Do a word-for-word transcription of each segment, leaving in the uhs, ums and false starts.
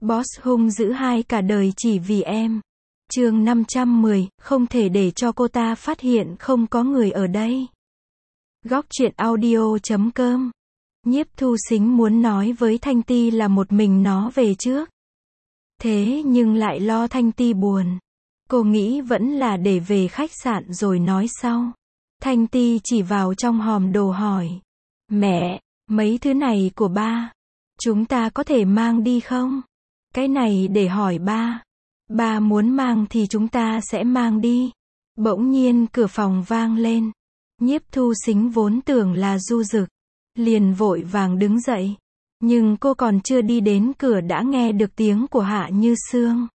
Boss hung dữ hai cả đời chỉ vì em. Chương năm trăm mười, không thể để cho cô ta phát hiện không có người ở đây. Góc truyện audio chấm com. Nhiếp Thu Sính muốn nói với Thanh Ti là một mình nó về trước. Thế nhưng lại lo Thanh Ti buồn. Cô nghĩ vẫn là để về khách sạn rồi nói sau. Thanh Ti chỉ vào trong hòm đồ hỏi. Mẹ, mấy thứ này của ba, chúng ta có thể mang đi không? Cái này để hỏi ba. Ba muốn mang thì chúng ta sẽ mang đi. Bỗng nhiên cửa phòng vang lên. Nhiếp Thu Sính vốn tưởng là Du Dực, liền vội vàng đứng dậy. Nhưng cô còn chưa đi đến cửa đã nghe được tiếng của Hạ Như Sương.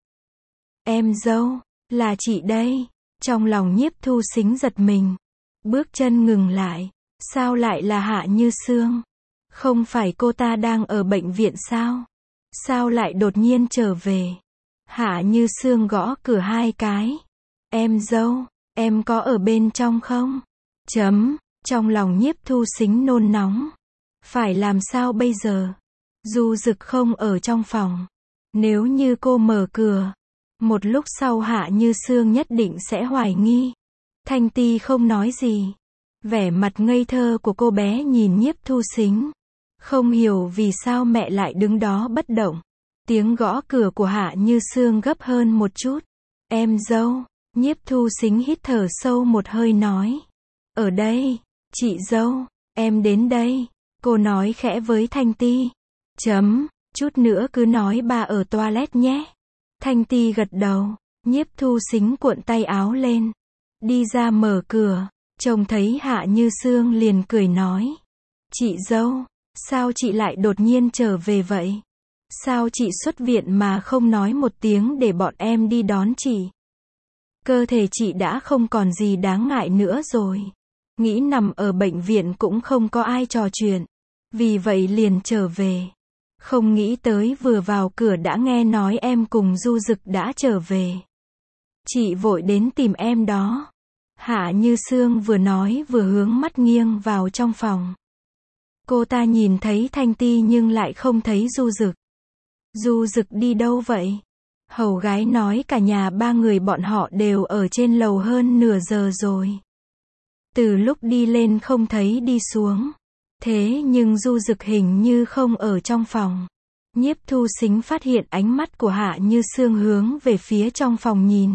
Em dâu, là chị đây. Trong lòng Nhiếp Thu Sính giật mình. Bước chân ngừng lại. Sao lại là Hạ Như Sương? Không phải cô ta đang ở bệnh viện sao? Sao lại đột nhiên trở về? Hạ Như Sương gõ cửa hai cái. Em dâu, em có ở bên trong không? Chấm, trong lòng Nhiếp Thu Sính nôn nóng. Phải làm sao bây giờ? Du Dực không ở trong phòng. Nếu như cô mở cửa, một lúc sau Hạ Như Sương nhất định sẽ hoài nghi. Thanh Ti không nói gì. Vẻ mặt ngây thơ của cô bé nhìn Nhiếp Thu Sính. Không hiểu vì sao mẹ lại đứng đó bất động. Tiếng gõ cửa của Hạ Như Sương gấp hơn một chút. Em dâu, Nhiếp Thu Sính hít thở sâu một hơi nói. Ở đây, chị dâu, em đến đây. Cô nói khẽ với Thanh Ti. Chấm, chút nữa cứ nói ba ở toilet nhé. Thanh Ti gật đầu. Nhiếp Thu Sính cuộn tay áo lên. Đi ra mở cửa. Trông thấy Hạ Như Sương liền cười nói. Chị dâu, sao chị lại đột nhiên trở về vậy? Sao chị xuất viện mà không nói một tiếng để bọn em đi đón chị? Cơ thể chị đã không còn gì đáng ngại nữa rồi. Nghĩ nằm ở bệnh viện cũng không có ai trò chuyện. Vì vậy liền trở về. Không nghĩ tới vừa vào cửa đã nghe nói em cùng Du Dực đã trở về. Chị vội đến tìm em đó. Hạ Như Sương vừa nói vừa hướng mắt nghiêng vào trong phòng. Cô ta nhìn thấy Thanh Ti nhưng lại không thấy Du Dực. Du Dực đi đâu vậy? Hầu gái nói cả nhà ba người bọn họ đều ở trên lầu hơn nửa giờ rồi. Từ lúc đi lên không thấy đi xuống. Thế nhưng Du Dực hình như không ở trong phòng. Nhiếp Thu Sính phát hiện ánh mắt của Hạ Như Sương hướng về phía trong phòng nhìn.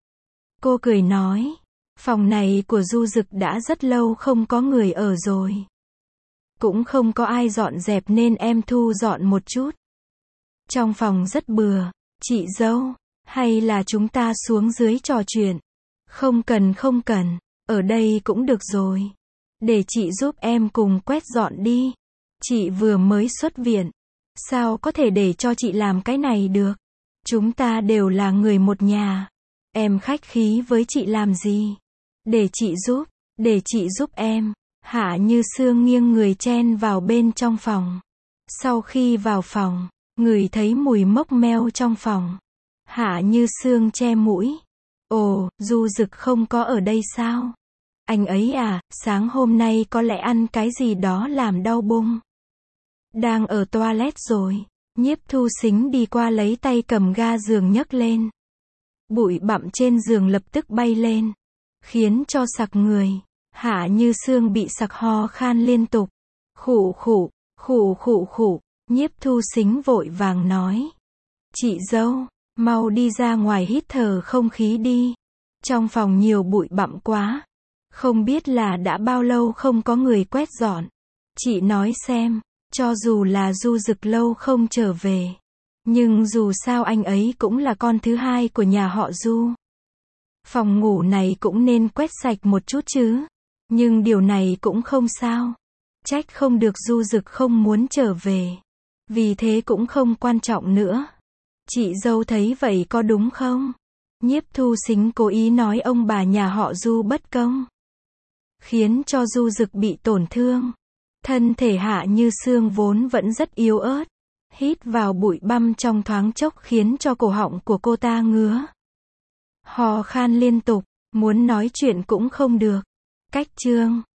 Cô cười nói. Phòng này của Du Dực đã rất lâu không có người ở rồi. Cũng không có ai dọn dẹp nên em thu dọn một chút. Trong phòng rất bừa. Chị dâu, hay là chúng ta xuống dưới trò chuyện? Không cần không cần, ở đây cũng được rồi. Để chị giúp em cùng quét dọn đi. Chị vừa mới xuất viện. Sao có thể để cho chị làm cái này được? Chúng ta đều là người một nhà. Em khách khí với chị làm gì? Để chị giúp, để chị giúp em. Hạ Như Sương nghiêng người chen vào bên trong phòng. Sau khi vào phòng, ngửi thấy mùi mốc meo trong phòng. Hạ Như Sương che mũi. Ồ, Du Dực không có ở đây sao? Anh ấy à, sáng hôm nay có lẽ ăn cái gì đó làm đau bụng. Đang ở toilet rồi. Nhiếp Thu Sính đi qua lấy tay cầm ga giường nhấc lên. Bụi bặm trên giường lập tức bay lên. Khiến cho sặc người. Hạ Như Sương bị sặc ho khan liên tục. Khụ khụ, khụ khụ khụ. Nhiếp Thu Sính vội vàng nói. Chị dâu, mau đi ra ngoài hít thở không khí đi. Trong phòng nhiều bụi bặm quá. Không biết là đã bao lâu không có người quét dọn. Chị nói xem, cho dù là Du Dực lâu không trở về. Nhưng dù sao anh ấy cũng là con thứ hai của nhà họ Du. Phòng ngủ này cũng nên quét sạch một chút chứ. Nhưng điều này cũng không sao. Trách không được Du Dực không muốn trở về. Vì thế cũng không quan trọng nữa. Chị dâu thấy vậy có đúng không? Nhiếp Thu Sính cố ý nói ông bà nhà họ Du bất công. Khiến cho Du Dực bị tổn thương. Thân thể Hạ Như Sương vốn vẫn rất yếu ớt. Hít vào bụi băm trong thoáng chốc khiến cho cổ họng của cô ta ngứa. Hò khan liên tục, muốn nói chuyện cũng không được. Cách chương